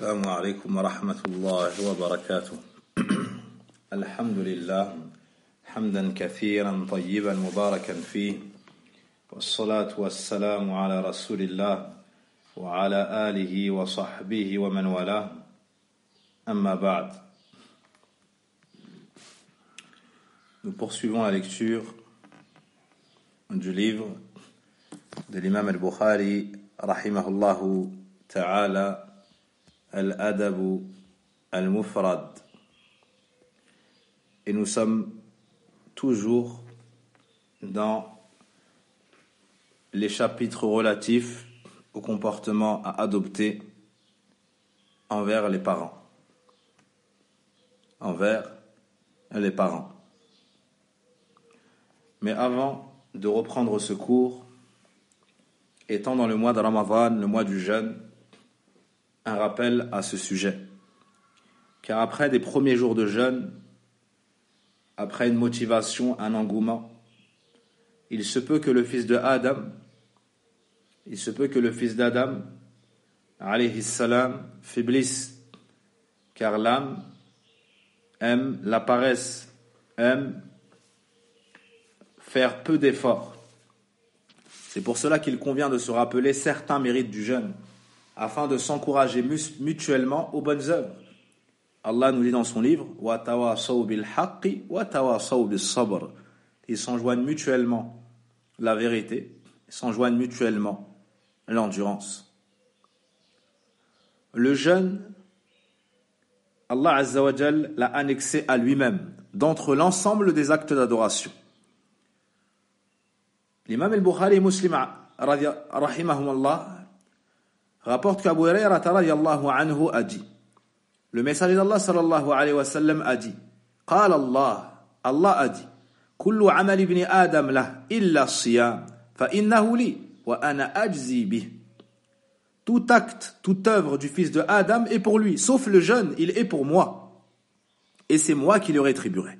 السلام عليكم ورحمة الله وبركاته. الحمد لله حمدا كثيرا طيبا مباركا فيه، والصلاة والسلام على رسول الله وعلى آله وصحبه ومن والاه. أما بعد. Nous poursuivons la lecture du livre de l'imam al-Bukhari rahimahullahu ta'ala, Al-Adab al-Mufrad. Et nous sommes toujours dans les chapitres relatifs au comportement à adopter envers les parents. Envers les parents. Mais avant de reprendre ce cours, étant dans le mois de Ramadan, le mois du jeûne, un rappel à ce sujet. Car après des premiers jours de jeûne, après une motivation, un engouement, il se peut que le fils d'Adam, alayhi salam, faiblisse, car l'âme aime la paresse, aime faire peu d'efforts. C'est pour cela qu'il convient de se rappeler certains mérites du jeûne, afin de s'encourager mutuellement aux bonnes œuvres. Allah nous dit dans son livre « Wa tawasaw bil haqqi wa tawasaw bis sabr » Ils s'enjoignent mutuellement la vérité, ils s'enjoignent mutuellement l'endurance. Le jeûne, Allah Azza wa Jal l'a annexé à lui-même d'entre l'ensemble des actes d'adoration. L'imam al-Bukhari et Muslim rahimahumullah rapporte qu'Abu Hurayrata radiyallahu anhu a dit, le messager d'Allah sallallahu alayhi wa sallam a dit, قال Allah a dit, كل عمل ابن آدم له إلا الصيام فإنه لي وأنا أجزي به. Tout acte, toute œuvre du fils de Adam est pour lui, sauf le jeûne, il est pour moi, et c'est moi qui le rétribuerai.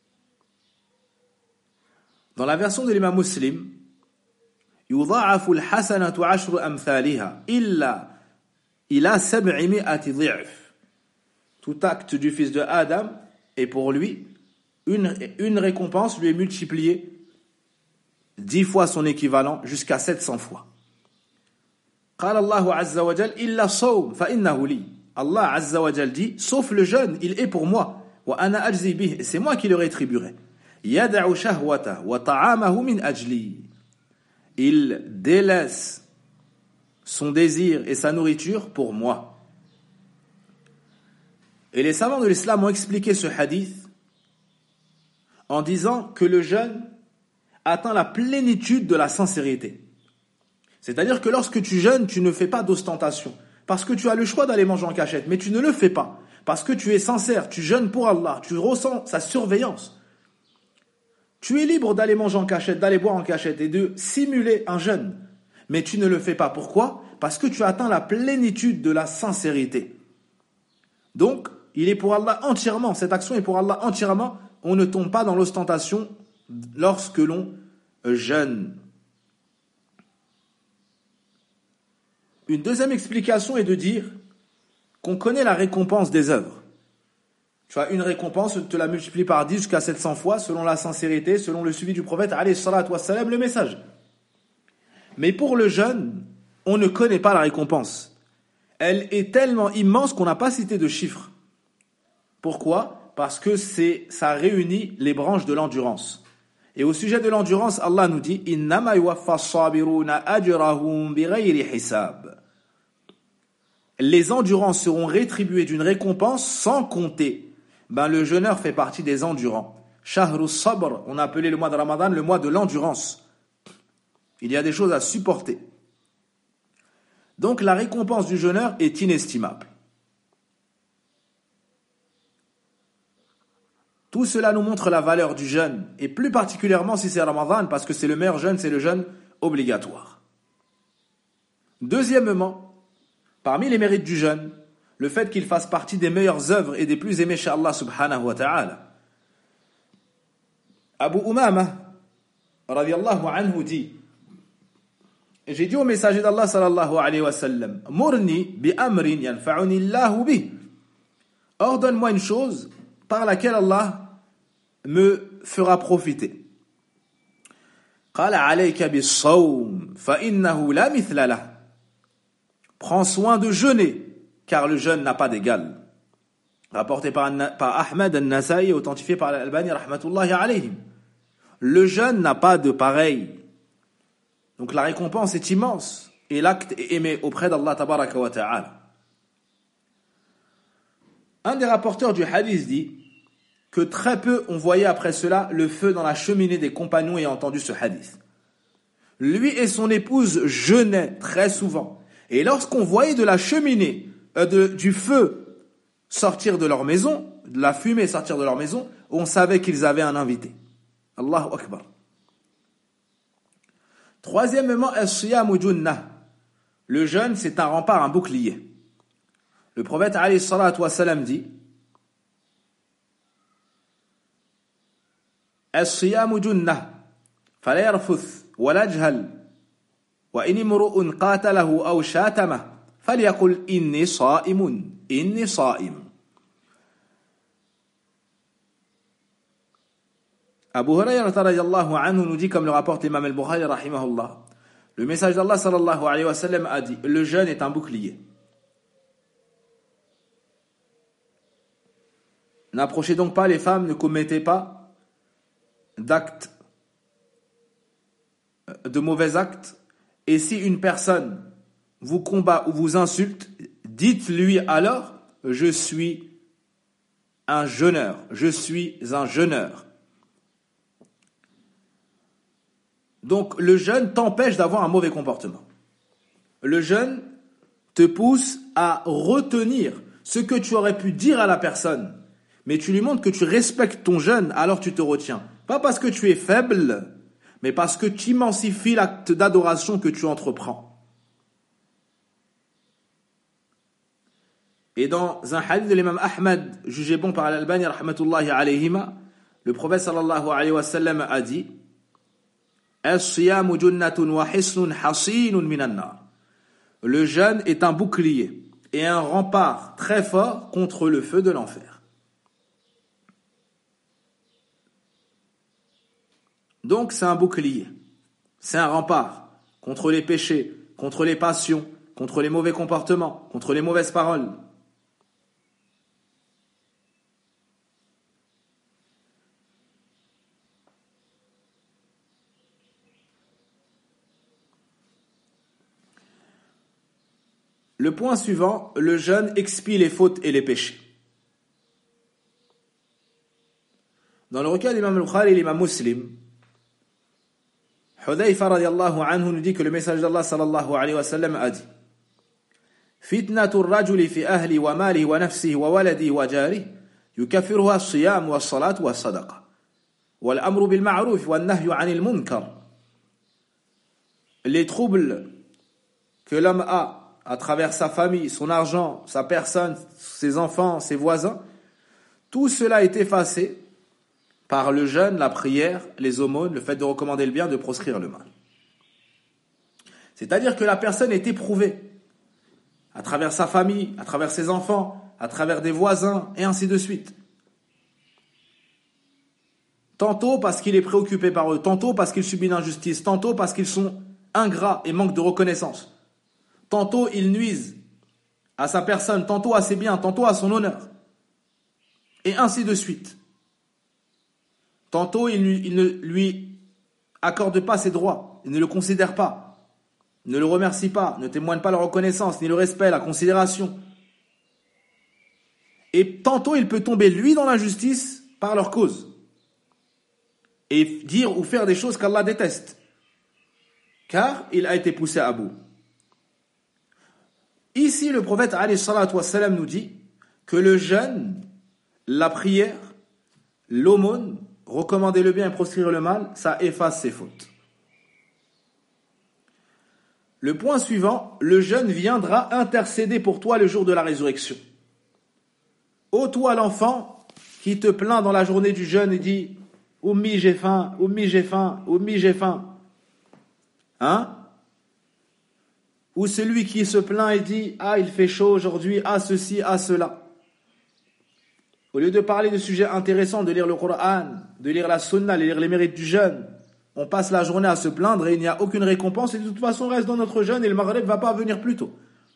Dans la version de l'imam Muslim, يضاعف الحسنة عشر أمثالها إلى 700 ضعف. Tout acte du fils de Adam est pour lui, une récompense lui est multipliée 10 fois son équivalent jusqu'à 700 fois. قال الله عز وجل إلا الصوم فإنه لي. Allah Azza wa Jal dit, sauf le jeûne, il est pour moi. وأنا أجزي به, et c'est moi qui le rétribuerai. يدع شهوته وطعامه من أجلي. Il délaisse son désir et sa nourriture pour moi. Et les savants de l'islam ont expliqué ce hadith en disant que le jeûne atteint la plénitude de la sincérité. C'est-à-dire que lorsque tu jeûnes, tu ne fais pas d'ostentation. Parce que tu as le choix d'aller manger en cachette, mais tu ne le fais pas. Parce que tu es sincère, tu jeûnes pour Allah, tu ressens sa surveillance. Tu es libre d'aller manger en cachette, d'aller boire en cachette et de simuler un jeûne. Mais tu ne le fais pas. Pourquoi ? Parce que tu as atteint la plénitude de la sincérité. Donc, il est pour Allah entièrement. Cette action est pour Allah entièrement. On ne tombe pas dans l'ostentation lorsque l'on jeûne. Une deuxième explication est de dire qu'on connaît la récompense des œuvres. Tu as une récompense, tu la multiplies par 10 jusqu'à 700 fois, selon la sincérité, selon le suivi du prophète, alayhi salatu wassalam, le message. Mais pour le jeûne, on ne connaît pas la récompense. Elle est tellement immense qu'on n'a pas cité de chiffres. Pourquoi ? Parce que ça réunit les branches de l'endurance. Et au sujet de l'endurance, Allah nous dit, إِنَّمَا يُوَفَّى الصَّابِرُونَ أَجْرَهُمْ بِغَيْرِ حِسَابٍ. Les endurants seront rétribués d'une récompense sans compter. Le jeûneur fait partie des endurants. Shahru sabr, on a appelé le mois de Ramadan le mois de l'endurance. Il y a des choses à supporter. Donc la récompense du jeûneur est inestimable. Tout cela nous montre la valeur du jeûne, et plus particulièrement si c'est Ramadan, parce que c'est le meilleur jeûne, c'est le jeûne obligatoire. Deuxièmement, parmi les mérites du jeûne, le fait qu'il fasse partie des meilleures œuvres et des plus aimées chez Allah subhanahu wa ta'ala. Abu Umama radiyallahu anhu dit J'ai dit au messager d'Allah sallallahu alayhi wa sallam, Murni bi amrin yanfa'uni Allahu bih. Ordonne-moi une chose par laquelle Allah me fera profiter. Qala alayka bis-sawm fa innahu la mithla lah. Prends soin de jeûner car le jeûne n'a pas d'égal. Rapporté par Ahmed al-Nasa'i et authentifié par l'Albani rahmatullahi alayhim. Le jeûne n'a pas de pareil. Donc la récompense est immense et l'acte est aimé auprès d'Allah tabaraka wa ta'ala. Un des rapporteurs du hadith dit que très peu on voyait après cela le feu dans la cheminée des compagnons ayant entendu ce hadith. Lui et son épouse jeûnaient très souvent. Et lorsqu'on voyait de la cheminée, du feu sortir de leur maison, de la fumée sortir de leur maison, on savait qu'ils avaient un invité. Allahu Akbar. Troisièmement, as-siyamu junnah. Le jeûne, c'est un rempart, un bouclier. Le prophète alayhi salatu wa salam dit as-siyamu junnah fala yarfuth wa la yajhal wa in imru'un qatalahu aw shatamahu falyaqul inni sa'imun inni sa'im. Abu Hurayrah radiyallahu anhu nous dit, comme le rapporte l'imam al-Bukhari rahimahullah, le message d'Allah sallallahu alayhi wa sallam a dit, le jeûne est un bouclier. N'approchez donc pas les femmes, ne commettez pas d'actes, de mauvais actes, et si une personne vous combat ou vous insulte, dites-lui alors, je suis un jeûneur, je suis un jeûneur. Donc le jeûne t'empêche d'avoir un mauvais comportement. Le jeûne te pousse à retenir ce que tu aurais pu dire à la personne, mais tu lui montres que tu respectes ton jeûne, alors tu te retiens. Pas parce que tu es faible, mais parce que tu immensifies l'acte d'adoration que tu entreprends. Et dans un hadith de l'imam Ahmad, jugé bon par l'Albani rahmatullahi alayhima, le prophète sallallahu alayhi wa sallam a dit As-siyamu junnatun wa hisnun hasinun minan nar. Le jeûne est un bouclier et un rempart très fort contre le feu de l'enfer. Donc c'est un bouclier, c'est un rempart contre les péchés, contre les passions, contre les mauvais comportements, contre les mauvaises paroles. Le point suivant, le jeûne expie les fautes et les péchés. Dans le recueil d'Imam al-Bukhari et l'Imam Muslim, Hudayfa radiyallahu anhu nous dit que le message d'Allah sallallahu alayhi wa sallam a dit Fitnatu ar-rajuli fi ahli wa malihi wa nafsihi wa waladihi wa jarihi yukaffiruha as-siyam wa as-salat wa as-sadaqa wal amru bil ma'ruf wa an-nahyu 'anil munkar. Les troubles que l'homme a à travers sa famille, son argent, sa personne, ses enfants, ses voisins, tout cela est effacé par le jeûne, la prière, les aumônes, le fait de recommander le bien, de proscrire le mal. C'est-à-dire que la personne est éprouvée à travers sa famille, à travers ses enfants, à travers des voisins, et ainsi de suite. Tantôt parce qu'il est préoccupé par eux, tantôt parce qu'il subit l'injustice, tantôt parce qu'ils sont ingrats et manquent de reconnaissance. Tantôt ils nuisent à sa personne, tantôt à ses biens, tantôt à son honneur. Et ainsi de suite. Tantôt il ne lui accorde pas ses droits, il ne le considère pas, ne le remercie pas, ne témoigne pas la reconnaissance, ni le respect, la considération. Et tantôt il peut tomber lui dans l'injustice par leur cause. Et dire ou faire des choses qu'Allah déteste. Car il a été poussé à bout. Ici, le prophète alayhi salatu wa salam nous dit que le jeûne, la prière, l'aumône, recommander le bien et proscrire le mal, ça efface ses fautes. Le point suivant, le jeûne viendra intercéder pour toi le jour de la résurrection. Ô toi l'enfant qui te plaint dans la journée du jeûne et dit « Oummi j'ai faim, Oummi j'ai faim, Oummi j'ai faim ». Hein ? ou celui qui se plaint et dit « Ah, il fait chaud aujourd'hui, ah ceci, ah cela ». Au lieu de parler de sujets intéressants, de lire le Coran, de lire la Sunna, de lire les mérites du jeûne, on passe la journée à se plaindre et il n'y a aucune récompense et de toute façon on reste dans notre jeûne et le Maghreb ne va pas venir plus tôt.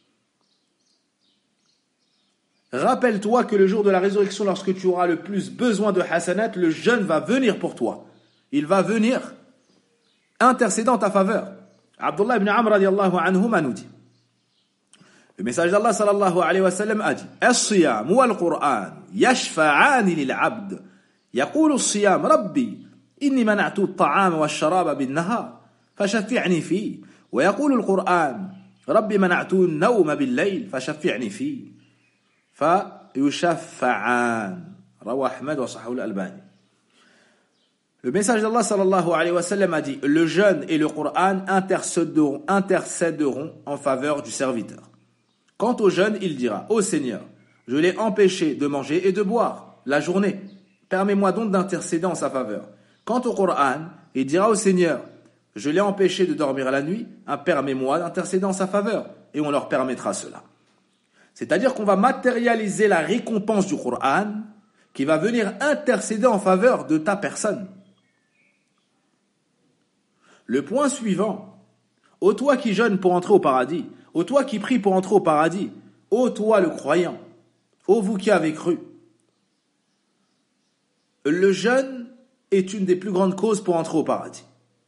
Rappelle-toi que le jour de la résurrection, lorsque tu auras le plus besoin de hasanat, le jeûne va venir pour toi. Il va venir intercédant en ta faveur. Abdullah ibn Amr radiallahu anhuma nous dit, le message d'Allah sallallahu alayhi wa sallam a dit, As-siyam wal-Qur'an yashfa'ani lil-abd. Yaqulu as-siyam Rabbi, inni mana'tu at-ta'ama wash-sharaba bin-nahar, fashaffi'ni fi. Wa yaqulu al-Qur'an, Rabbi mana'tu an-nawma bil-layl, fashaffi'ni fi. فيشفعان رواه أحمد وصححه الألباني. Le message d'Allah sallallahu alayhi wa sallam a dit, le jeûne et le Coran intercéderont en faveur du serviteur. Quant au jeûne, il dira, ô Seigneur, je l'ai empêché de manger et de boire la journée. Permets-moi donc d'intercéder en sa faveur. Quant au Coran, il dira au Seigneur, je l'ai empêché de dormir la nuit, permets-moi d'intercéder en sa faveur. Et on leur permettra cela. C'est-à-dire qu'on va matérialiser la récompense du Coran qui va venir intercéder en faveur de ta personne. Le point suivant, ô toi qui jeûnes pour entrer au paradis, ô toi qui prie pour entrer au paradis, ô toi le croyant, ô vous qui avez cru. Le jeûne est une des plus grandes causes pour entrer au paradis.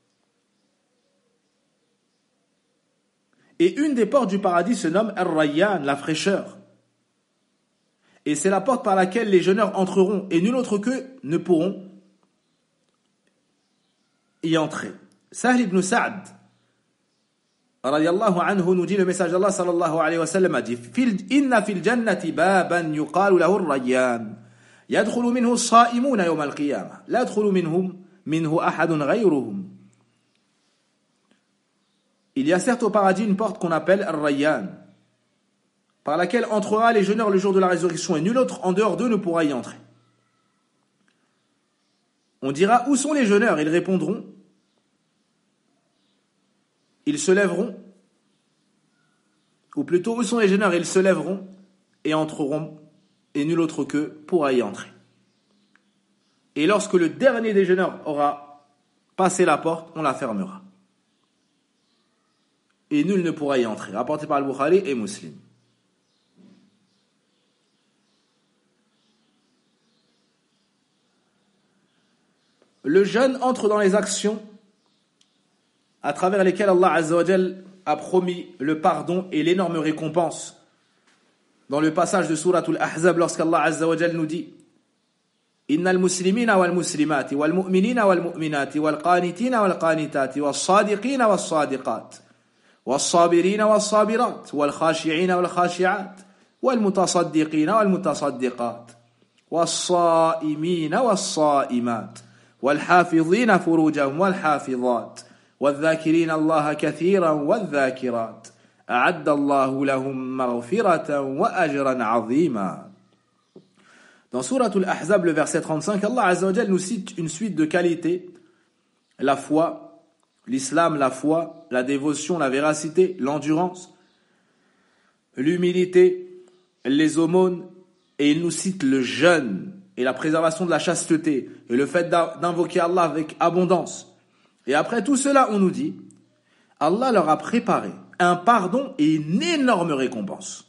Et une des portes du paradis se nomme Ar-Rayyan, la fraîcheur. Et c'est la porte par laquelle les jeûneurs entreront, et nul autre qu'eux ne pourront y entrer. Sahl ibn Sa'd, radiyallahu anhu, nous dit le message d'Allah sallallahu alayhi wa sallam a dit, Inna fil jannati baban yuqalu lahu Ar-Rayyan, yadkhulu minhu as-sa'imuna yawm al-qiyamah, la yadkhulu minhu ahadun ghayruhum. Il y a certes au paradis une porte qu'on appelle Ar-Rayyan, par laquelle entrera les jeûneurs le jour de la résurrection, et nul autre en dehors d'eux ne pourra y entrer. On dira, où sont les jeûneurs? Ils répondront, ils se lèveront, ou plutôt, où sont les jeûneurs? Ils se lèveront et entreront, et nul autre qu'eux pourra y entrer. Et lorsque le dernier des jeûneurs aura passé la porte, on la fermera. Et nul ne pourra y entrer. Rapporté par Al-Bukhari et Muslim. Le jeûne entre dans les actions à travers lesquelles Allah Azza wa Jal a promis le pardon et l'énorme récompense. Dans le passage de Souratul Ahzab, lorsqu'Allah Azza wa Jal nous dit Innal muslimina wal muslimati wal mu'minina wal mu'minati wal qanitina wal qanitati wal sadiqina wal sadiqat والصابرين والصابرات والخاشعين والخاشعات والمتصدقين والمتصدقات والصائمين والصائمات والحافظين فروجهم والحافظات والذاكرين الله كثيرا والذاكرات أعد الله لهم مغفرة وأجرا عظيما. Dans Souratul Ahzab, le verset 35, Allah Azza wa Jal nous cite une suite de qualités, la foi, l'islam, la foi, la dévotion, la véracité, l'endurance, l'humilité, les aumônes, et il nous cite le jeûne et la préservation de la chasteté et le fait d'invoquer Allah avec abondance. Et après tout cela, on nous dit, Allah leur a préparé un pardon et une énorme récompense.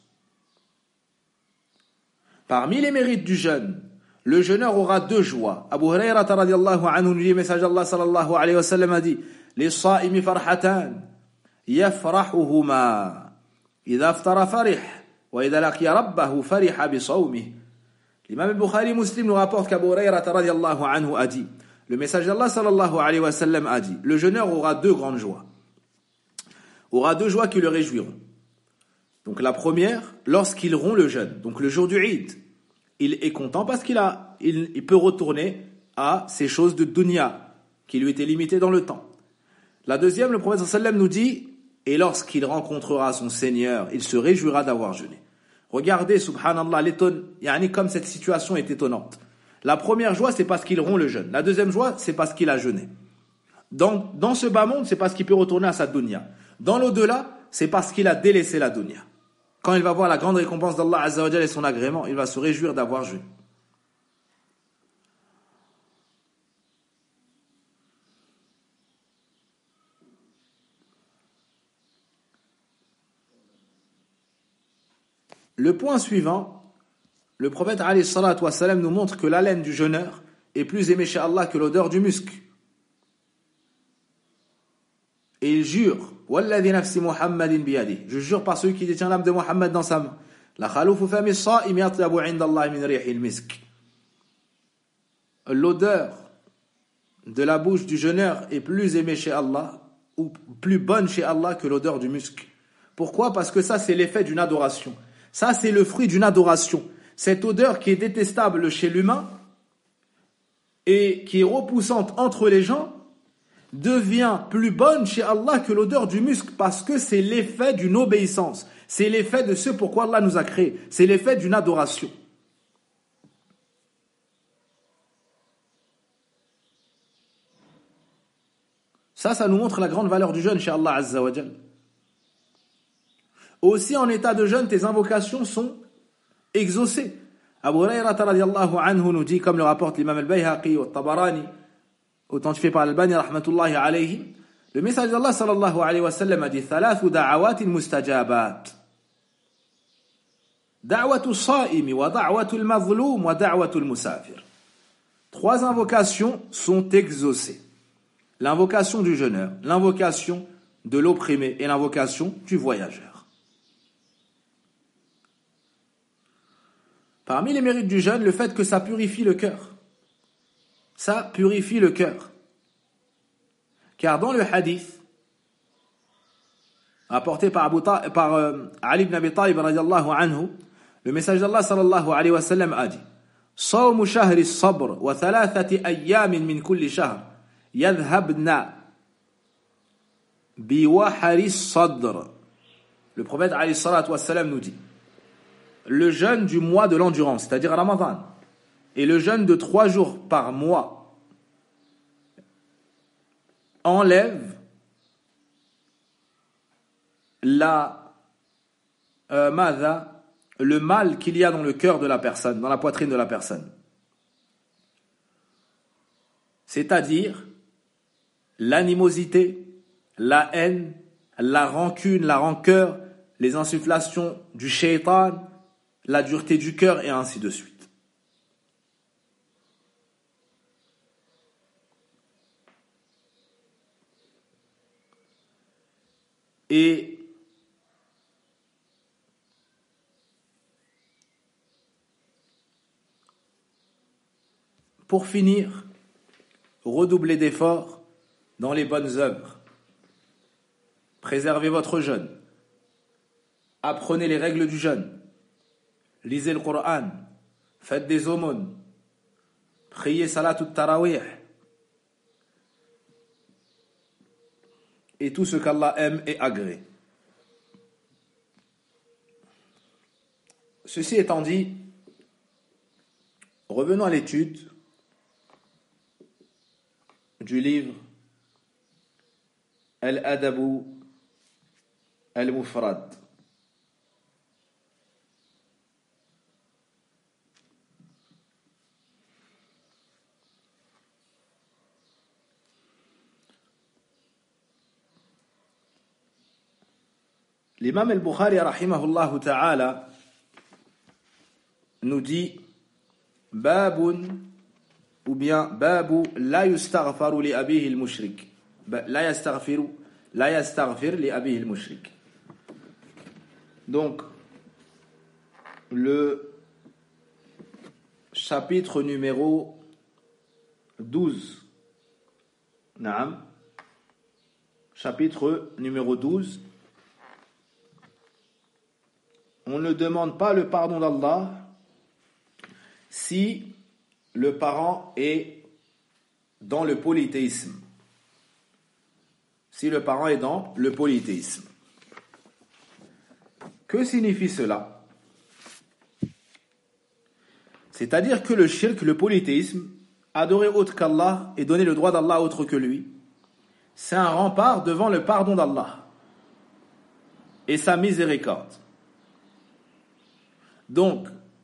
Parmi les mérites du jeûne, le jeûneur aura deux joies. Abu Hurayrata radiyallahu anhu nous dit, le message d'Allah sallallahu alayhi wa sallam a dit, للصائم فرحتان يفرحهما إذا افطر فرح وإذا لقي ربه فرح بصومه. L'imam al-Bukhari Muslim nous rapporte qu'Abu Hurayrata radiyallahu anhu a dit, le message d'Allah sallallahu alayhi wa sallam a dit, le jeûneur aura deux grandes joies. Aura deux joies qui le réjouiront. Donc la première, lorsqu'il rompt le jeûne, donc le jour du Eid, il est content parce il peut retourner à ces choses de dunya qui lui étaient limitées dans le temps. La deuxième, le prophète sallam nous dit, et lorsqu'il rencontrera son Seigneur, il se réjouira d'avoir jeûné. Regardez, subhanallah, comme cette situation est étonnante. La première joie, c'est parce qu'il rompt le jeûne. La deuxième joie, c'est parce qu'il a jeûné. Dans ce bas monde, c'est parce qu'il peut retourner à sa dunya. Dans l'au-delà, c'est parce qu'il a délaissé la dunya. Quand il va voir la grande récompense d'Allah Azza wa Jalla et son agrément, il va se réjouir d'avoir jeûné. Le point suivant, le prophète alayhi salatu wa salam nous montre que l'haleine du jeûneur est plus aimée chez Allah que l'odeur du musc. Et il jure, Walladhi nafsi Muhammadin biyadi, je jure par celui qui détient l'âme de Muhammad dans sa main. La khaloufu fami as-sa'im yatlabu 'inda Allah min rihil misk. L'odeur de la bouche du jeûneur est plus aimée chez Allah ou plus bonne chez Allah que l'odeur du musc. Pourquoi? Parce que ça c'est l'effet d'une adoration. Ça c'est le fruit d'une adoration. Cette odeur qui est détestable chez l'humain et qui est repoussante entre les gens devient plus bonne chez Allah que l'odeur du musc parce que c'est l'effet d'une obéissance. C'est l'effet de ce pourquoi Allah nous a créés. C'est l'effet d'une adoration. Ça nous montre la grande valeur du jeûne chez Allah Azza wa Jal. Aussi en état de jeûne, tes invocations sont exaucées. Abu Hurayrata radiyallahu anhu nous dit, comme le rapporte l'imam al-Bayhaqi ou al-Tabarani, authentifié par Al-Albani rahmatullahi alayhi, le message d'Allah sallallahu alayhi wa sallam a dit thalathu da'awatin mustajabat. Da'watu as-sa'imi wa da'watu al-mazlum wa da'watu al-musafir. 3 invocations sont exaucées. L'invocation du jeûneur, l'invocation de l'opprimé et l'invocation du voyageur. Parmi les mérites du jeûne, le fait que ça purifie le cœur. Ça purifie le cœur. Car dans le hadith apporté par Ali ibn Abi Talib radiyallahu anhu, le message d'Allah sallallahu alayhi wa sallam a dit صوم شهر الصبر وثلاثة أيام من كل شهر يذهبن بوحر الصدر. Le prophète alayhi salatu wa sallam nous dit le jeûne du mois de l'endurance, c'est-à-dire Ramadan, et le jeûne de 3 jours par mois enlève le mal qu'il y a dans le cœur de la personne, dans la poitrine de la personne. C'est-à-dire l'animosité, la haine, la rancune, la rancœur, les insufflations du shaitan, la dureté du cœur et ainsi de suite. Et pour finir, redoublez d'efforts dans les bonnes œuvres. Préservez votre jeûne. Apprenez les règles du jeûne. Lisez le Coran. Faites des aumônes. Priez salat tarawih. Et tout ce qu'Allah aime et agrée. Ceci étant dit, revenons à l'étude du livre Al-Adabu Al-Mufrad. L'imam al-Bukhari rahimahullah ta'ala nous dit babun ou bien babu la yastaghfiru li abihi al-mushrik, la yastaghfir li abihi al-mushrik. Donc le chapitre numéro 12. Naam. Chapitre numéro 12. On ne demande pas le pardon d'Allah si le parent est dans le polythéisme. Si le parent est dans le polythéisme. Que signifie cela? C'est-à-dire que le shirk, le polythéisme, adorer autre qu'Allah et donner le droit d'Allah autre que lui, c'est un rempart devant le pardon d'Allah. et sa miséricorde. Donc,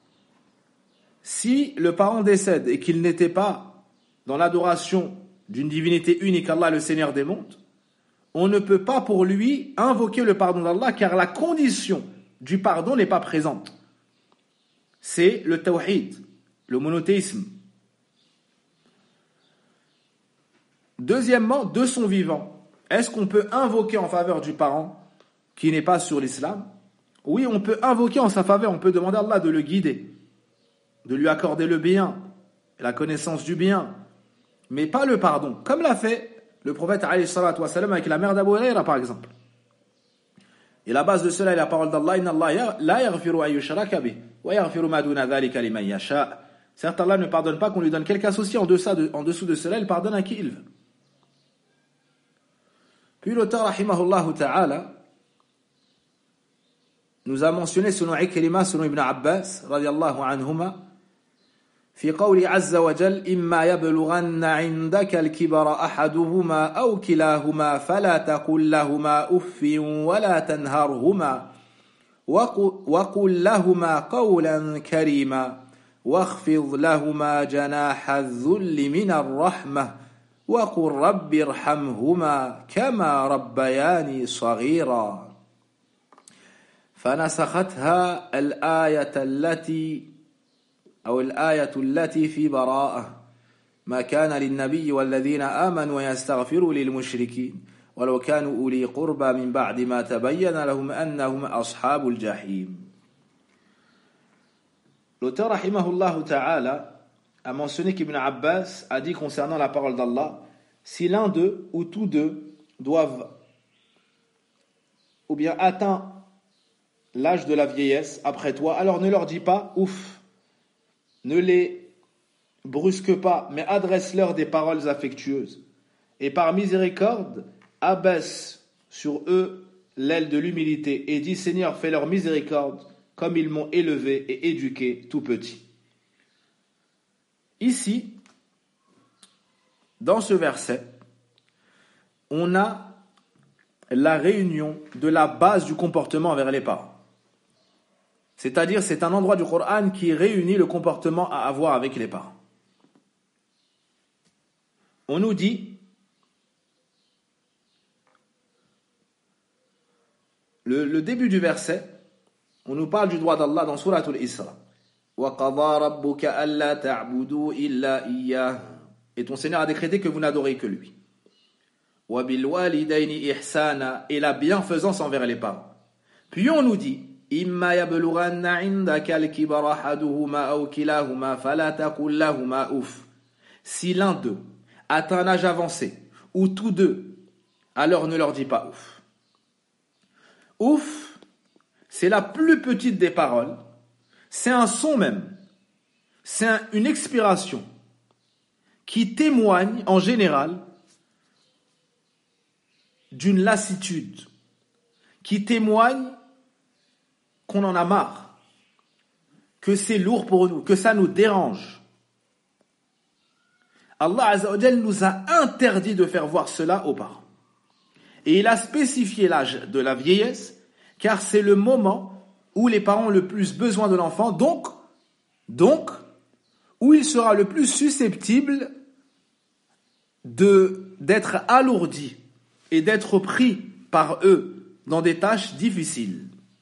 si le parent décède et qu'il n'était pas dans l'adoration d'une divinité unique, Allah le Seigneur des mondes, on ne peut pas pour lui invoquer le pardon d'Allah car la condition du pardon n'est pas présente. C'est le tawhid, le monothéisme. Deuxièmement, de son vivant, est-ce qu'on peut invoquer en faveur du parent qui n'est pas sur l'islam? Oui, on peut invoquer en sa faveur, on peut demander à Allah de le guider, de lui accorder le bien, la connaissance du bien, mais pas le pardon, comme l'a fait le prophète alayhi salatu wa salam avec la mère d'Abu Hurayra par exemple. Et la base de cela est la parole d'Allah, Inna Allah la yaghfiru an yushraka bih wa yaghfiru ma duna dhalika liman yasha. Certes, Allah ne pardonne pas qu'on lui donne quelque associé en dessous de cela, il pardonne à qui il veut. Puis l'auteur rahimahullah ta'ala nous a mentionné selon Ikrima, selon Ibn Abbas radiyallahu anhuma, في قول عز وجل إما يبلغن عندك الكبر أحدهما أو كلاهما فلا تقل لهما أف ولا تنهرهما وقل لهما قولا كريما واخفض لهما جناح الذل من الرحمة وقل رب ارحمهما كما ربياني صغيرا فنسختها الآية التي في براءة ما كان للنبي والذين آمنوا يستغفروا للمشركين ولو كانوا أولي قربى من بعد ما تبين لهم أنهم أصحاب الجحيم. L'auteur rahimahullah ta'ala a mentionné qu'Ibn Abbas a dit concernant la parole d'Allah, si l'un d'eux ou tous deux doivent ou bien atteint l'âge de la vieillesse après toi, alors ne leur dis pas ouf. Ne les brusque pas, mais adresse-leur des paroles affectueuses. Et par miséricorde, abaisse sur eux l'aile de l'humilité et dis, Seigneur, fais leur miséricorde comme ils m'ont élevé et éduqué tout petit. Ici, dans ce verset, on a la réunion de la base du comportement envers les parents. C'est-à-dire, c'est un endroit du Coran qui réunit le comportement à avoir avec les parents. On nous dit, le début du verset, on nous parle du droit d'Allah dans Surat al-Isra. وَقَضَى رَبُّكَ أَلَّا تَعْبُدُوا إِلَّا إِيَّاهُ. Et ton Seigneur a décrété que vous n'adorez que lui. وَبِالْوَالِدَيْنِ إِحْسَانًا. Et la bienfaisance envers les parents. Puis on nous dit, إما يبلغن عندك الكبر أحدهما أو كلاهما فلا تقل لهما أف. Si l'un d'eux atteint un âge avancé, ou tous deux, alors ne leur dis pas ouf. Ouf, c'est la plus petite des paroles, c'est un son même, c'est une expiration qui témoigne en général d'une lassitude, qui témoigne qu'on en a marre, que c'est lourd pour nous, que ça nous dérange. Allah Azza wa Jal nous a interdit de faire voir cela aux parents. Et il a spécifié l'âge de la vieillesse, car c'est le moment où les parents ont le plus besoin de l'enfant, donc où il sera le plus susceptible d'être alourdi et d'être pris par eux dans des tâches difficiles.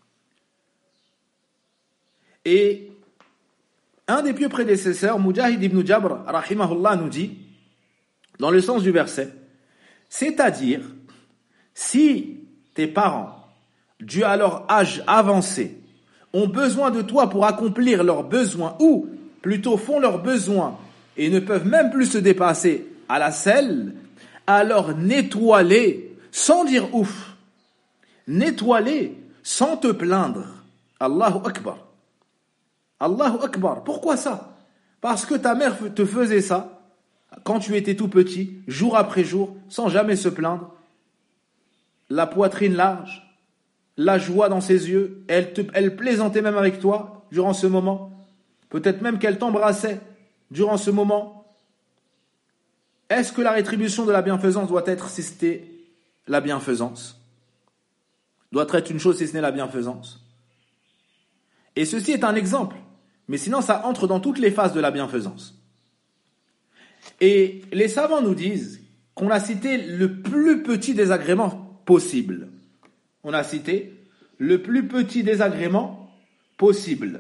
Et un des pieux prédécesseurs, Mujahid ibn Jabr, rahimahullah, nous dit, dans le sens du verset, c'est-à-dire, si tes parents, dû à leur âge avancé, ont besoin de toi pour accomplir leurs besoins, ou plutôt font leurs besoins et ne peuvent même plus se dépasser à la selle, alors nettoie-les sans dire ouf. Nettoie-les sans te plaindre. Allahu Akbar. Allahu Akbar. Pourquoi ça? Parce que ta mère te faisait ça quand tu étais tout petit, jour après jour, sans jamais se plaindre. La poitrine large, la joie dans ses yeux, elle plaisantait même avec toi durant ce moment. Peut-être même qu'elle t'embrassait durant ce moment. Est-ce que la rétribution de la bienfaisance doit être si c'était la bienfaisance? doit être une chose si ce n'est la bienfaisance. Et ceci est un exemple. Mais sinon, ça entre dans toutes les phases de la bienfaisance. Et les savants nous disent qu'on a cité le plus petit désagrément possible. On a cité le plus petit désagrément possible.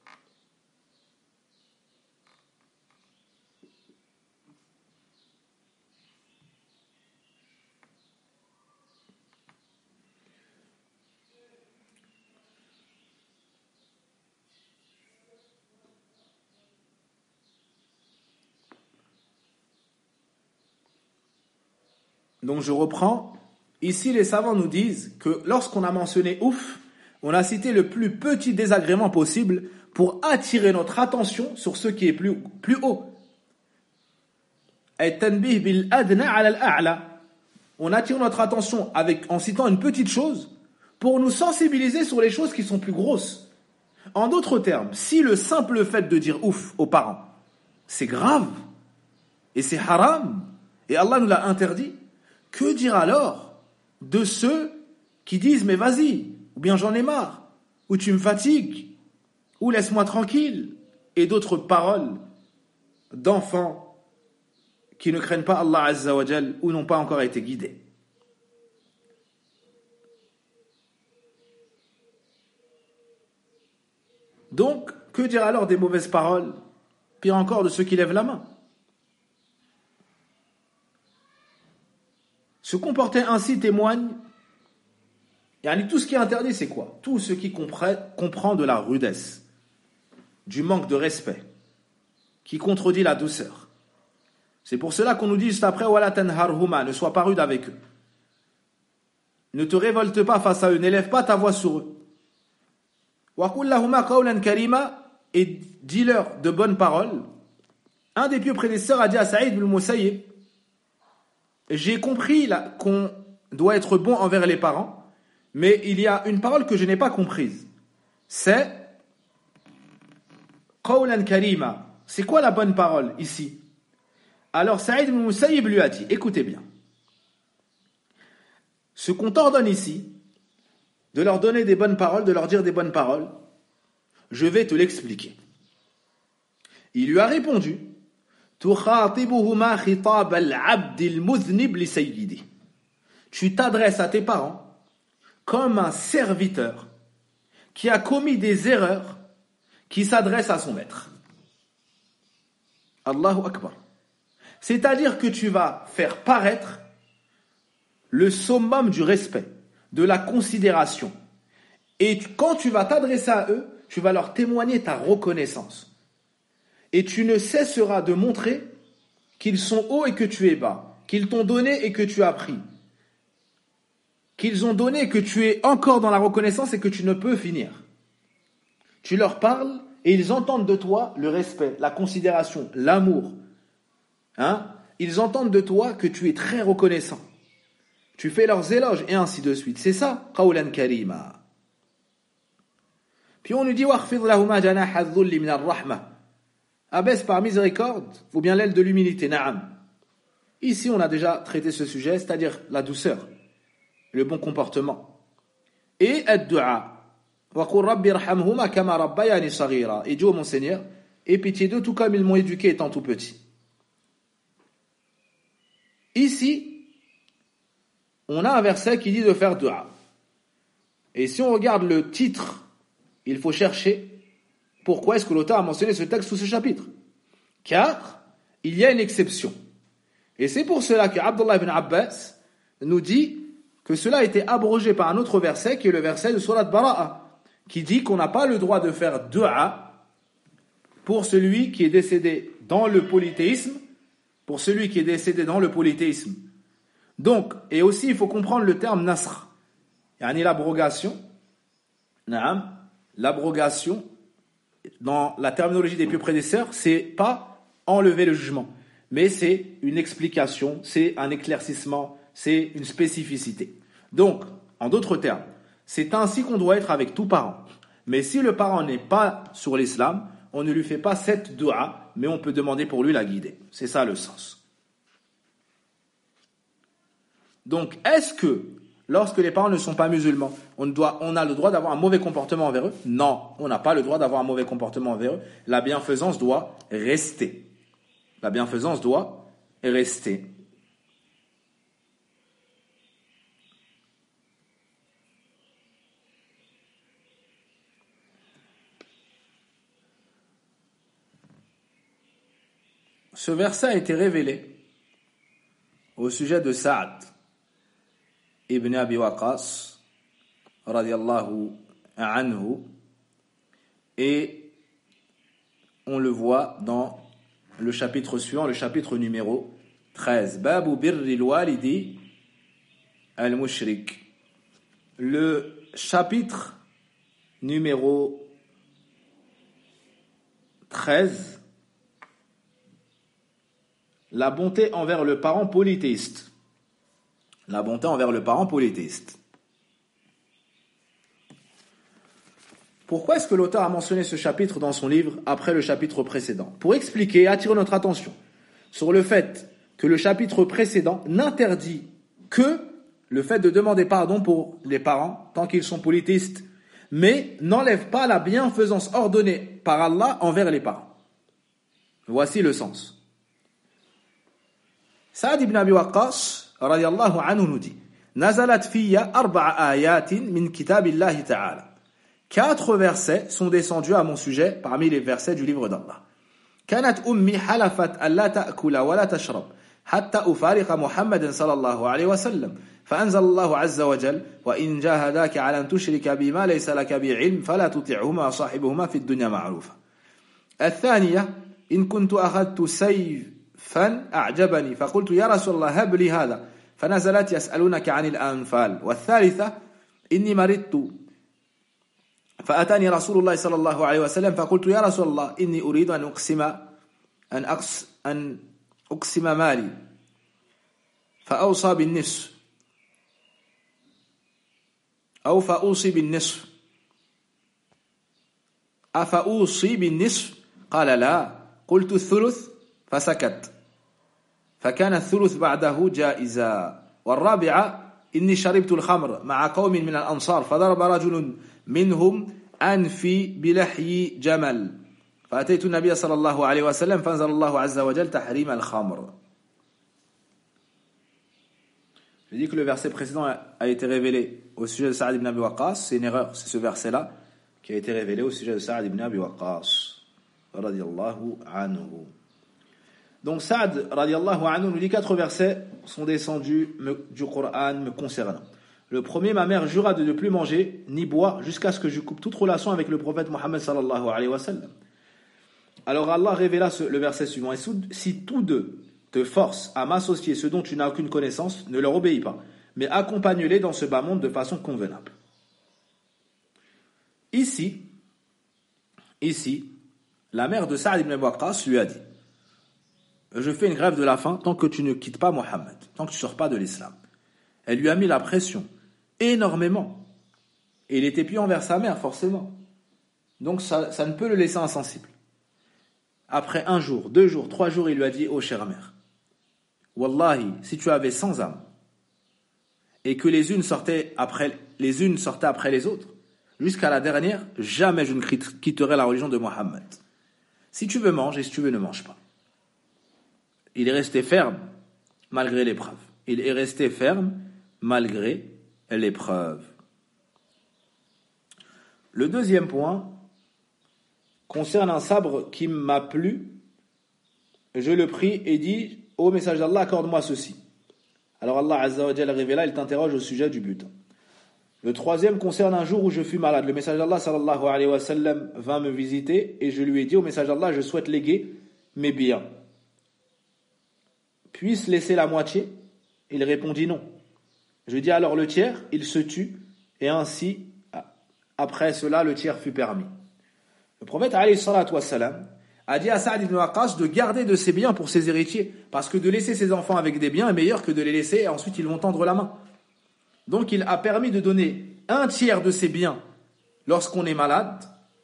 Donc je reprends. Ici, les savants nous disent que lorsqu'on a mentionné ouf, on a cité le plus petit désagrément possible pour attirer notre attention sur ce qui est plus haut. On attire notre attention en citant une petite chose pour nous sensibiliser sur les choses qui sont plus grosses. En d'autres termes, si le simple fait de dire ouf aux parents, c'est grave et c'est haram et Allah nous l'a interdit, que dire alors de ceux qui disent mais vas-y, ou bien j'en ai marre, ou tu me fatigues, ou laisse-moi tranquille, et d'autres paroles d'enfants qui ne craignent pas Allah Azza wa Jal ou n'ont pas encore été guidés. Donc, que dire alors des mauvaises paroles, pire encore de ceux qui lèvent la main? Se comporter ainsi témoigne, tout ce qui est interdit, c'est quoi? Tout ce qui comprend de la rudesse, du manque de respect, qui contredit la douceur. C'est pour cela qu'on nous dit juste après, wala tanharhuma, ne sois pas rude avec eux. Ne te révolte pas face à eux, n'élève pas ta voix sur eux. Wa qul lahuma qawlan karima, et dis-leur de bonnes paroles. Un des pieux prédécesseurs a dit à Saïd ibn Musayyib, j'ai compris qu'on doit être bon envers les parents, mais il y a une parole que je n'ai pas comprise. C'est qawlan karima. C'est quoi la bonne parole ici? Alors Saïd ibn Musayyib lui a dit, écoutez bien, ce qu'on t'ordonne ici, de leur donner des bonnes paroles, de leur dire des bonnes paroles, je vais te l'expliquer. Il lui a répondu, tu t'adresses à tes parents comme un serviteur qui a commis des erreurs qui s'adresse à son maître. Allahu Akbar. C'est-à-dire que tu vas faire paraître le summum du respect, de la considération. Et quand tu vas t'adresser à eux, tu vas leur témoigner ta reconnaissance. Et tu ne cesseras de montrer qu'ils sont hauts et que tu es bas, qu'ils t'ont donné et que tu as pris, qu'ils ont donné et que tu es encore dans la reconnaissance et que tu ne peux finir. Tu leur parles et ils entendent de toi le respect, la considération, l'amour. Ils entendent de toi que tu es très reconnaissant. Tu fais leurs éloges et ainsi de suite. C'est ça, qawlan karima. Puis on nous dit wakhfid lahuma janaha adh-dhulli min ar-rahma. Abaisse par miséricorde ou bien l'aile de l'humilité, na'am. Ici, on a déjà traité ce sujet, c'est-à-dire la douceur, le bon comportement. Et ad-du'a. Wa qul rabbi irhamhuma kama rabbayani saghira. Et dis au mon Seigneur, aie pitié d'eux tout comme ils m'ont éduqué étant tout petit. Ici, on a un verset qui dit de faire du'a. Et si on regarde le titre, il faut chercher pourquoi est-ce que l'auteur a mentionné ce texte sous ce chapitre. Car il y a une exception. Et c'est pour cela que Abdullah ibn Abbas nous dit que cela a été abrogé par un autre verset qui est le verset de Surat Bara'a, qui dit qu'on n'a pas le droit de faire du'a pour celui qui est décédé dans le polythéisme, Donc, et aussi il faut comprendre le terme nasr, l'abrogation, l'abrogation, dans la terminologie des pieux prédécesseurs, c'est pas enlever le jugement, mais c'est une explication, c'est un éclaircissement, c'est une spécificité. Donc, en d'autres termes, c'est ainsi qu'on doit être avec tout parent. Mais si le parent n'est pas sur l'islam, on ne lui fait pas cette dua, mais on peut demander pour lui la guider. C'est ça le sens. Donc, est-ce que lorsque les parents ne sont pas musulmans, on a le droit d'avoir un mauvais comportement envers eux? Non, on n'a pas le droit d'avoir un mauvais comportement envers eux. La bienfaisance doit rester. La bienfaisance doit rester. Ce verset a été révélé au sujet de Sa'd ibn Abi Waqqas radiyallahu anhu, et on le voit dans le chapitre suivant, le chapitre numéro 13. Babu birril walidi al-mushrik. Le chapitre numéro 13. La bonté envers le parent polythéiste. La bonté envers le parent polythéiste. Pourquoi est-ce que l'auteur a mentionné ce chapitre dans son livre après le chapitre précédent? Pour expliquer et attirer notre attention sur le fait que le chapitre précédent n'interdit que le fait de demander pardon pour les parents tant qu'ils sont polythéistes, mais n'enlève pas la bienfaisance ordonnée par Allah envers les parents. Voici le sens. Sa'd ibn Abi Waqqas radiyallahu anhu nous dit: Nazalat fiyya arba'a ayatin min kitabillahi ta'ala. 4 versets sont descendus à mon sujet parmi les versets du livre d'Allah. Kanat ummi halafat alla ta'kula wa la tashrab hatta ufariqa Muhammadan sallallahu alayhi wa sallam. فأنزل الله عز وجل وإن جاهداك على أن تشرك بما ليس لك به علم فلا تطعهما وصاحبهما في الدنيا معروفا. الثانية إن كنت أخذت سيفا أعجبني فقلت يا رسول الله هب لي هذا فنزلت يسألونك عن الأنفال. والثالثة إني مرضت فأتاني رسول الله صلى الله عليه وسلم فقلت يا رسول الله إني أريد أن أقسم مالي فأوصى بالنصف أو فأوصي بالنصف أفأوصي بالنصف قال لا قلت الثلث فسكت فكان الثلث بعده جائزا. والرابعة إني شربت الخمر مع قوم من الأنصار فضرب رجل منهم أنفي بلحي جمل فأتيت النبي صلى الله عليه وسلم فأنزل الله عز وجل تحريم الخمر. Je dis que le verset précédent a été révélé au sujet de Sa'd ibn Abi Waqqas. C'est une erreur, c'est ce verset-là qui a été révélé au sujet de Sa'd ibn Abi Waqqas radiyallahu anhu. Donc Sa'd radiyallahu anhu nous dit 4 versets sont descendus du Coran me concernant. Le premier, ma mère jura de ne plus manger ni boire jusqu'à ce que je coupe toute relation avec le prophète Mohammed sallallahu alayhi wa sallam. Alors Allah révéla le verset suivant: et si tous deux te forcent à m'associer ce dont tu n'as aucune connaissance, ne leur obéis pas, mais accompagne-les dans ce bas monde de façon convenable. Ici, la mère de Sa'd ibn Abi Waqqas lui a dit: je fais une grève de la faim tant que tu ne quittes pas Mohammed, tant que tu ne sors pas de l'islam. Elle lui a mis la pression énormément. Et il était pieux envers sa mère, forcément. Donc ça ne peut le laisser insensible. Après 1 jour, 2 jours, 3 jours, il lui a dit: oh chère mère, Wallahi, si tu avais 100 âmes, et que les unes sortaient après les autres, jusqu'à la dernière, jamais je ne quitterai la religion de Mohammed. Si tu veux, mange, et si tu veux, ne mange pas. Il est resté ferme, malgré l'épreuve. Il est resté ferme, malgré l'épreuve. Le deuxième point concerne un sabre qui m'a plu. Je le prie et dis: ô message d'Allah, accorde-moi ceci. Alors Allah Azza wa Jalla révéla, il t'interroge au sujet du butin. Le troisième concerne un jour où je fus malade. Le message d'Allah sallallahu alayhi wa sallam vint me visiter et je lui ai dit: ô message d'Allah, je souhaite léguer mes biens. Puis-je laisser la moitié? Il répondit non. Je dis alors le tiers, il se tut, et ainsi, après cela, le tiers fut permis. Le prophète alayhi salatu wassalam a dit à Sa'd ibn Waqqas de garder de ses biens pour ses héritiers, parce que de laisser ses enfants avec des biens est meilleur que de les laisser et ensuite ils vont tendre la main. Donc il a permis de donner 1/3 de ses biens lorsqu'on est malade,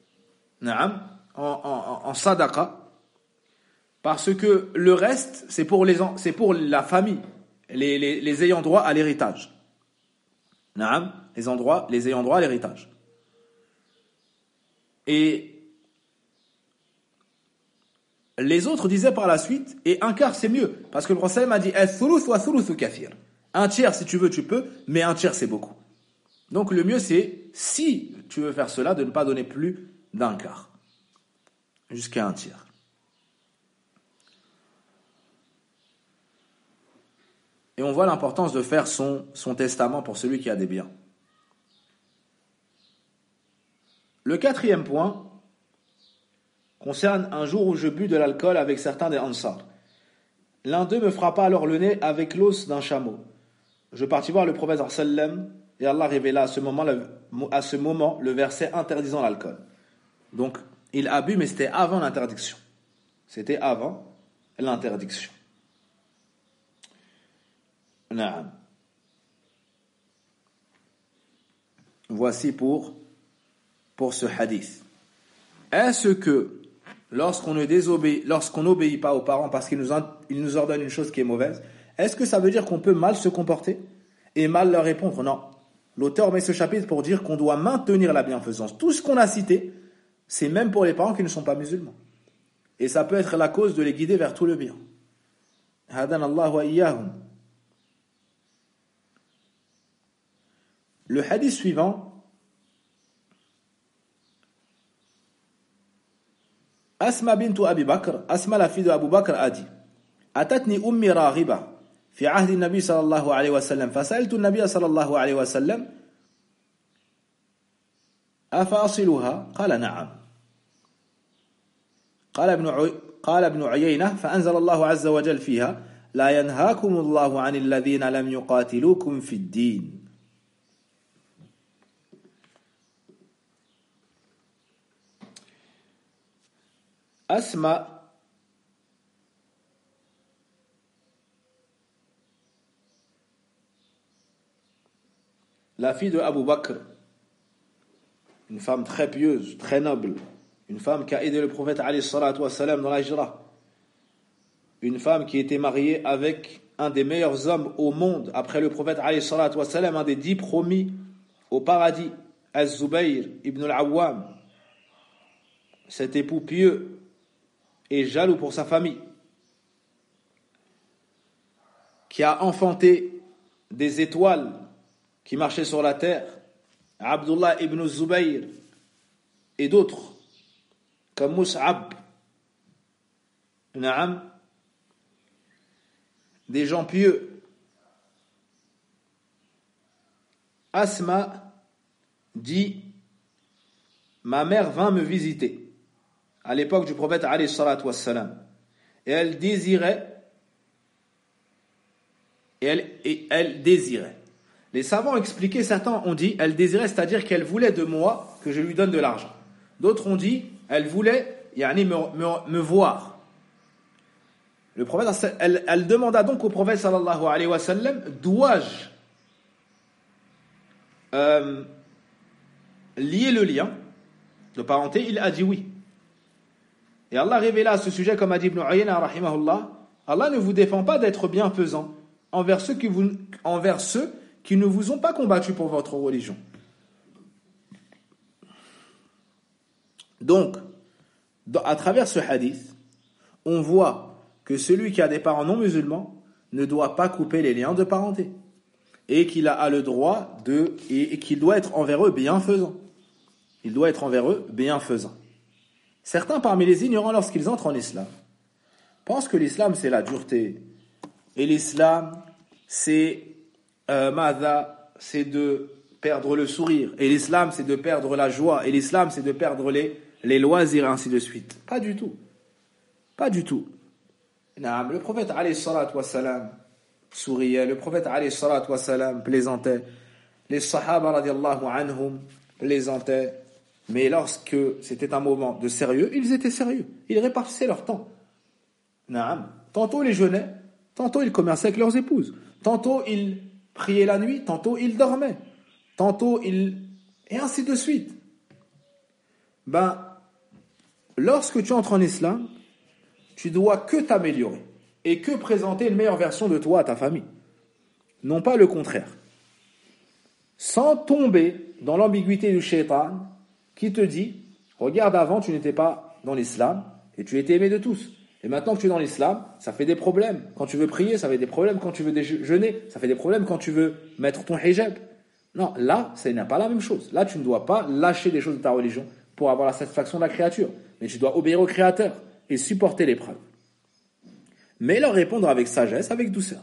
en sadaqa, parce que le reste, c'est pour la famille, les ayants droit à l'héritage. Naam, les ayants droit à l'héritage. Et les autres disaient par la suite, et un quart c'est mieux, parce que le prophète a dit al-thuluth wa thuluthu kathir. Un tiers si tu veux tu peux, mais un tiers c'est beaucoup. Donc le mieux c'est, si tu veux faire cela, de ne pas donner plus d'un quart, jusqu'à un tiers. Et on voit l'importance de faire son testament pour celui qui a des biens. Le quatrième point concerne un jour où je bus de l'alcool avec certains des Ansar. L'un d'eux me frappa alors le nez avec l'os d'un chameau. Je partis voir le prophète sallam et Allah révéla à ce moment le verset interdisant l'alcool. Donc, il a bu, mais c'était avant l'interdiction. C'était avant l'interdiction. Naam. Voici pour ce hadith. Est-ce que lorsqu'on n'obéit pas aux parents parce qu'ils nous ordonnent une chose qui est mauvaise, est-ce que ça veut dire qu'on peut mal se comporter et mal leur répondre? Non. L'auteur met ce chapitre pour dire qu'on doit maintenir la bienfaisance. Tout ce qu'on a cité, c'est même pour les parents qui ne sont pas musulmans. Et ça peut être la cause de les guider vers tout le bien. Hadanallahu wa iyyahum. Le hadith suivant, Asma bintu Abi Bakr, Asma la fille de Abu Bakr a dit, Atatni ummi raghiba fi ahdi nabi sallallahu alayhi wa sallam, fasaltu nabi sallallahu alayhi wa sallam, afa asiluha, qala na'am. قال ابن عيينة فأنزل الله عز وجل فيها لا ينهاكم الله عن الذين لم يقاتلوكم في الدين. Asma la fille de Abu Bakr, une femme très pieuse, très noble, une femme qui a aidé le prophète alayhi salatu wassalam dans la hijra, une femme qui était mariée avec un des meilleurs hommes au monde après le prophète alayhi salatu wassalam, un des 10 promis au paradis, Az-Zubayr ibn al-Awwam, cet époux pieux et jaloux pour sa famille, qui a enfanté des étoiles qui marchaient sur la terre, Abdullah ibn Zubayr et d'autres comme Mus'ab, Naam, des gens pieux. Asma dit, ma mère vint me visiter à l'époque du prophète alayhi salatu wassalam, et elle désirait. Les savants ont expliqué, certains ont dit elle désirait, c'est-à-dire qu'elle voulait de moi que je lui donne de l'argent. D'autres ont dit elle voulait me voir. Le prophète, elle demanda donc au prophète sallallahu alayhi wa sallam, dois-je lier le lien de parenté? Il a dit oui. Et Allah révéla à ce sujet, comme a dit Ibn Uyayna rahimahullah, Allah ne vous défend pas d'être bienfaisant envers ceux qui ne vous ont pas combattu pour votre religion. Donc, à travers ce hadith, on voit que celui qui a des parents non musulmans ne doit pas couper les liens de parenté et qu'il a le droit et qu'il doit être envers eux bienfaisant. Il doit être envers eux bienfaisant. Certains parmi les ignorants, lorsqu'ils entrent en islam, pensent que l'islam c'est la dureté et l'islam c'est c'est de perdre le sourire, et l'islam c'est de perdre la joie, et l'islam c'est de perdre les loisirs, et ainsi de suite. Pas du tout. Pas du tout. Le prophète alayhi salatu wassalam souriait, le prophète alayhi salatu wassalam plaisantait, les sahaba radiallahu anhum plaisantaient, mais lorsque c'était un moment de sérieux, ils étaient sérieux, ils répartissaient leur temps. Tantôt ils jeûnaient, tantôt ils commerçaient avec leurs épouses, tantôt ils priaient la nuit, tantôt ils dormaient, tantôt ils... et ainsi de suite. Lorsque tu entres en islam, tu dois que t'améliorer et que présenter une meilleure version de toi à ta famille, non pas le contraire. sans tomber dans l'ambiguïté du shaitan qui te dit, regarde, avant tu n'étais pas dans l'islam et tu étais aimé de tous. Et maintenant que tu es dans l'islam, ça fait des problèmes. Quand tu veux prier, ça fait des problèmes. Quand tu veux jeûner, ça fait des problèmes. Quand tu veux mettre ton hijab. Non, là, ce n'est pas la même chose. Là, tu ne dois pas lâcher des choses de ta religion pour avoir la satisfaction de la créature. Mais tu dois obéir au Créateur et supporter l'épreuve. Mais leur répondre avec sagesse, avec douceur.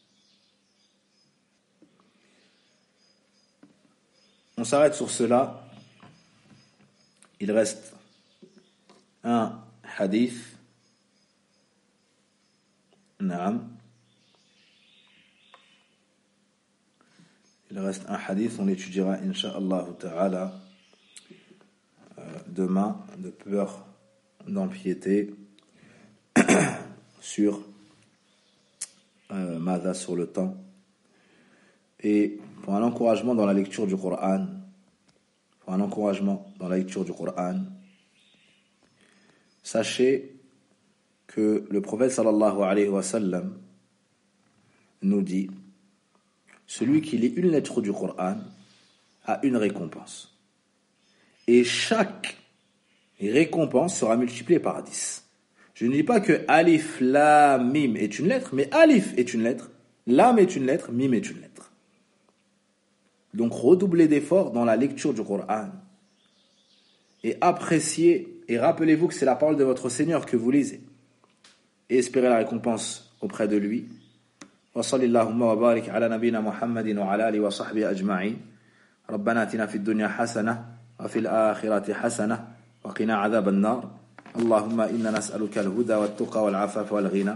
On s'arrête sur cela. Il reste un hadith. Naam. Il reste un hadith, on l'étudiera, incha'Allah ta'ala, demain, de peur d'empiéter sur Mada, sur le temps. Et pour un encouragement dans la lecture du Coran, sachez que le prophète sallallahu alayhi wa sallam nous dit: celui qui lit une lettre du Coran a une récompense. Et chaque récompense sera multipliée par 10. Je ne dis pas que Alif, Lam, Mim est une lettre, mais Alif est une lettre, Lam est une lettre, Mim est une lettre. Donc redoublez d'efforts dans la lecture du Coran. Et appréciez, et rappelez-vous que c'est la parole de votre Seigneur que vous lisez. Et espérez la récompense auprès de lui. وصلى اللهم وبارك على نبينا محمد وعلى آله وصحبه أجمعين. ربنا آتنا في الدنيا حسنة وفي الآخرة حسنة وقنا عذاب النار. اللهم إنا نسألك الهدى والتقى والعفاف والغنى.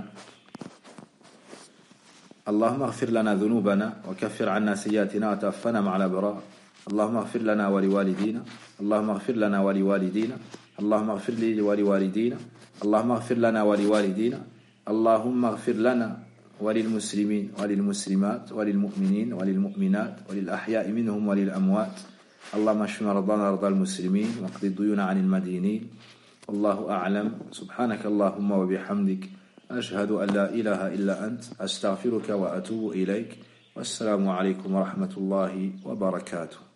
اللهم اغفر لنا ذنوبنا وكفر عنا سيئاتنا وتوفنا مع الأبرار. اللهم اغفر لنا ولوالدينا. اللهم اغفر لنا ولوالدينا. اللهم اغفر لي ولوالدينا. اللهم اغفر لنا ولوالدينا. اللهم اغفر لنا وللمسلمين وللمسلمات وللمؤمنين وللمؤمنات وللأحياء منهم وللأموات. اللهم اشف مرضانا ومرضى المسلمين واقض الديون عن المدينين. الله أعلم. سبحانك اللهم وبحمدك أشهد أن لا إله إلا أنت أستغفرك وأتوب إليك. والسلام عليكم ورحمة الله وبركاته.